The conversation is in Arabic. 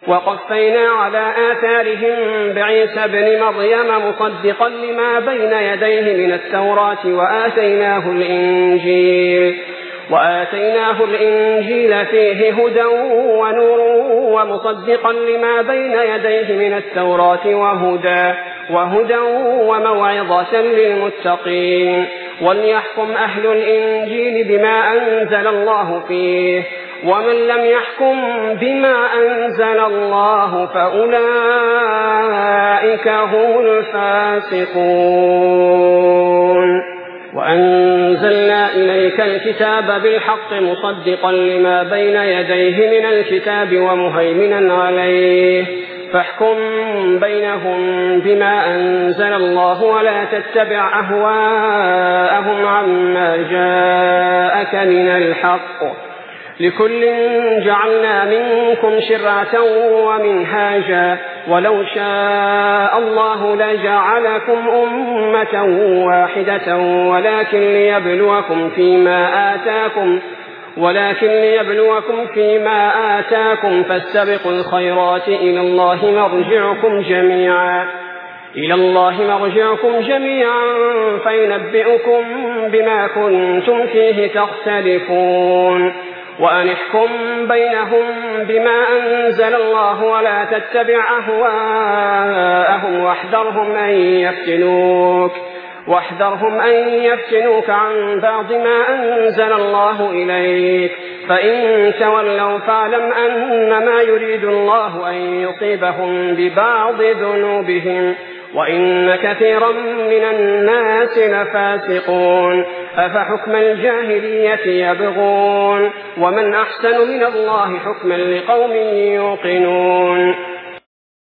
وقفينا على آثارهم بعيسى ابن مريم مصدقا لما بين يديه من التوراة وآتيناه الإنجيل فيه هدى ونور ومصدقا لما بين يديه من التوراة وهدى وموعظة للمتقين. وليحكم أهل الإنجيل بما أنزل الله فيه، ومن لم يحكم بما أنزل الله فأولئك هم الفاسقون. وأنزلنا إليك الكتاب بالحق مصدقا لما بين يديه من الكتاب ومهيمنا عليه، فاحكم بينهم بما أنزل الله ولا تتبع أهواءهم عما جاءك من الحق، لكل جعلنا منكم شرعة ومنهاجا، ولو شاء الله لجعلكم أمة واحدة ولكن ليبلوكم فيما آتاكم فاستبقوا الخيرات إلى الله مرجعكم جميعا فينبئكم بما كنتم فيه تختلفون. وأن احكم بينهم بما أنزل الله ولا تتبع أهواءهم واحذرهم أن يفتنوك عن بعض ما أنزل الله إليك، فإن تولوا فاعلم أنما يريد الله أن يصيبهم ببعض ذنوبهم وإن كثيرا من الناس لفاسقون. أفحكم الجاهلية يبغون ومن أحسن من الله حكما لقوم يوقنون.